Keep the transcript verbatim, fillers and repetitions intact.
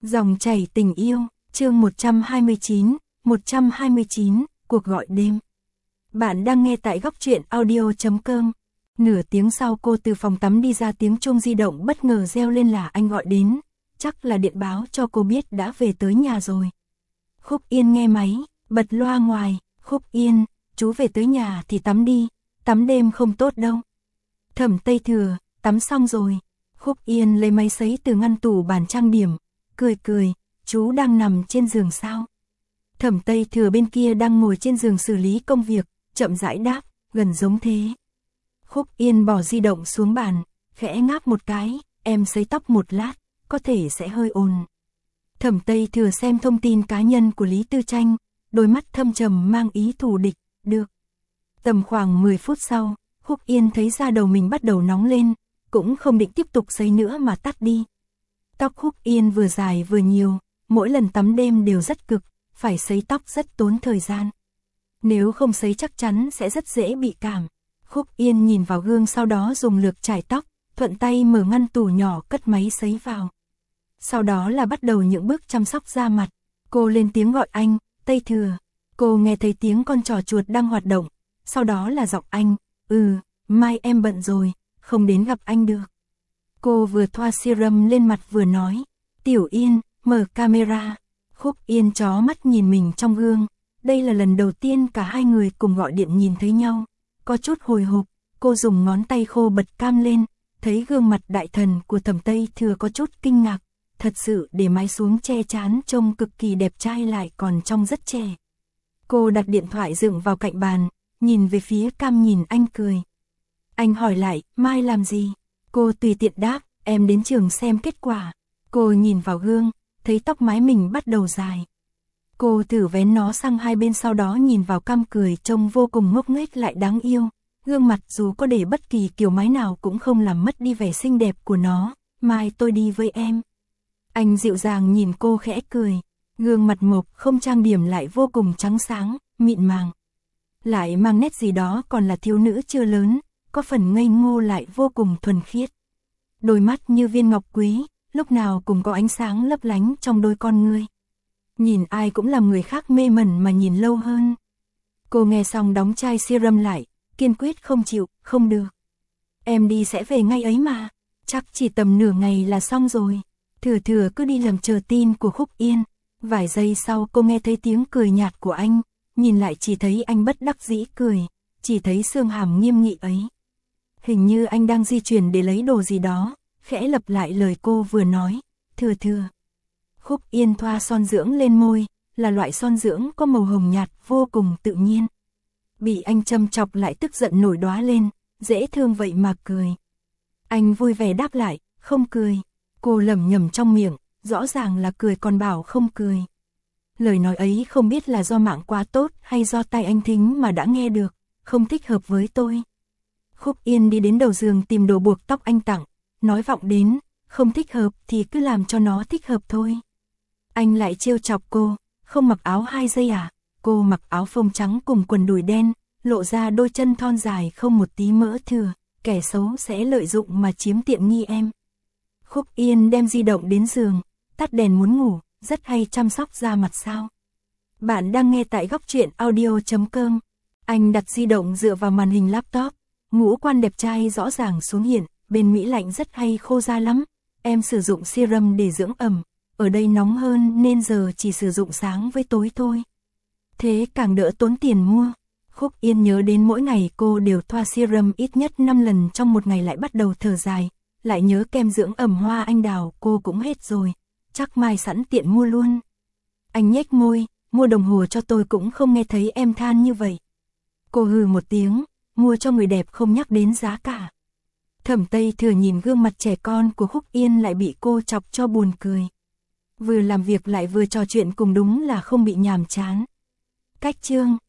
Dòng chảy tình yêu, chương một trăm hai mươi chín, một trăm hai mươi chín, cuộc gọi đêm. Bạn đang nghe tại góc truyện audio chấm com. Nửa tiếng sau cô từ phòng tắm đi ra, tiếng chuông di động bất ngờ reo lên là anh gọi đến, chắc là điện báo cho cô biết đã về tới nhà rồi. Khúc Yên nghe máy, bật loa ngoài, Khúc Yên, chú về tới nhà thì tắm đi, tắm đêm không tốt đâu. Thẩm Tây Thừa, tắm xong rồi. Khúc Yên lấy máy sấy từ ngăn tủ bàn trang điểm, cười cười, chú đang nằm trên giường sao? Thẩm Tây Thừa bên kia đang ngồi trên giường xử lý công việc, chậm rãi đáp, gần giống thế. Khúc Yên bỏ di động xuống bàn, khẽ ngáp một cái, em sấy tóc một lát, có thể sẽ hơi ồn. Thẩm Tây Thừa xem thông tin cá nhân của Lý Tư Tranh, đôi mắt thâm trầm mang ý thù địch, được. Tầm khoảng mười phút sau, Khúc Yên thấy da đầu mình bắt đầu nóng lên, cũng không định tiếp tục sấy nữa mà tắt đi. Tóc Khúc Yên vừa dài vừa nhiều, mỗi lần tắm đêm đều rất cực, phải sấy tóc rất tốn thời gian. Nếu không sấy chắc chắn sẽ rất dễ bị cảm. Khúc Yên nhìn vào gương, sau đó dùng lược chải tóc, thuận tay mở ngăn tủ nhỏ cất máy sấy vào. Sau đó là bắt đầu những bước chăm sóc da mặt. Cô lên tiếng gọi anh, Tây Thừa. Cô nghe thấy tiếng con trò chuột đang hoạt động, sau đó là giọng anh, ừ, mai em bận rồi, không đến gặp anh được. Cô vừa thoa serum lên mặt vừa nói, Tiểu Yên, mở camera. Khúc Yên chó mắt nhìn mình trong gương, đây là lần đầu tiên cả hai người cùng gọi điện nhìn thấy nhau. Có chút hồi hộp, cô dùng ngón tay khô bật cam lên, thấy gương mặt đại thần của Thẩm Tây Thừa có chút kinh ngạc, thật sự để mái xuống che trán trông cực kỳ đẹp trai lại còn trông rất trẻ. Cô đặt điện thoại dựng vào cạnh bàn, nhìn về phía cam nhìn anh cười. Anh hỏi lại, mai làm gì? Cô tùy tiện đáp, em đến trường xem kết quả. Cô nhìn vào gương, thấy tóc mái mình bắt đầu dài. Cô thử vén nó sang hai bên, sau đó nhìn vào cam cười trông vô cùng ngốc nghếch lại đáng yêu. Gương mặt dù có để bất kỳ kiểu mái nào cũng không làm mất đi vẻ xinh đẹp của nó. Mai tôi đi với em. Anh dịu dàng nhìn cô khẽ cười. Gương mặt mộc không trang điểm lại vô cùng trắng sáng, mịn màng. Lại mang nét gì đó còn là thiếu nữ chưa lớn, có phần ngây ngô lại vô cùng thuần khiết. Đôi mắt như viên ngọc quý, lúc nào cũng có ánh sáng lấp lánh trong đôi con ngươi. Nhìn ai cũng làm người khác mê mẩn mà nhìn lâu hơn. Cô nghe xong đóng chai serum lại, kiên quyết không chịu, không được. Em đi sẽ về ngay ấy mà, chắc chỉ tầm nửa ngày là xong rồi. Thừa thừa cứ đi làm chờ tin của Khúc Yên. Vài giây sau cô nghe thấy tiếng cười nhạt của anh, nhìn lại chỉ thấy anh bất đắc dĩ cười, chỉ thấy xương hàm nghiêm nghị ấy. Hình như anh đang di chuyển để lấy đồ gì đó, khẽ lặp lại lời cô vừa nói, thừa thừa. Khúc Yên thoa son dưỡng lên môi, là loại son dưỡng có màu hồng nhạt vô cùng tự nhiên. Bị anh châm chọc lại tức giận nổi đóa lên, dễ thương vậy mà cười. Anh vui vẻ đáp lại, không cười. Cô lẩm nhẩm trong miệng, rõ ràng là cười còn bảo không cười. Lời nói ấy không biết là do mạng quá tốt hay do tai anh thính mà đã nghe được, không thích hợp với tôi. Khúc Yên đi đến đầu giường tìm đồ buộc tóc anh tặng, nói vọng đến, không thích hợp thì cứ làm cho nó thích hợp thôi. Anh lại trêu chọc cô, không mặc áo hai giây à? Cô mặc áo phông trắng cùng quần đùi đen, lộ ra đôi chân thon dài không một tí mỡ thừa, kẻ xấu sẽ lợi dụng mà chiếm tiện nghi em. Khúc Yên đem di động đến giường, tắt đèn muốn ngủ, rất hay chăm sóc da mặt sao. Bạn đang nghe tại góc truyện audio chấm com. Anh đặt di động dựa vào màn hình laptop, ngũ quan đẹp trai rõ ràng xuống hiện, bên Mỹ lạnh rất hay khô da lắm. Em sử dụng serum để dưỡng ẩm, ở đây nóng hơn nên giờ chỉ sử dụng sáng với tối thôi. Thế càng đỡ tốn tiền mua. Khúc Yên nhớ đến mỗi ngày cô đều thoa serum ít nhất năm lần trong một ngày, lại bắt đầu thở dài. Lại nhớ kem dưỡng ẩm hoa anh đào cô cũng hết rồi, chắc mai sẵn tiện mua luôn. Anh nhếch môi, mua đồng hồ cho tôi cũng không nghe thấy em than như vậy. Cô hừ một tiếng, mua cho người đẹp không nhắc đến giá cả. Thẩm Tây Thừa nhìn gương mặt trẻ con của Khúc Yên lại bị cô chọc cho buồn cười. Vừa làm việc lại vừa trò chuyện cùng đúng là không bị nhàm chán. Cách chương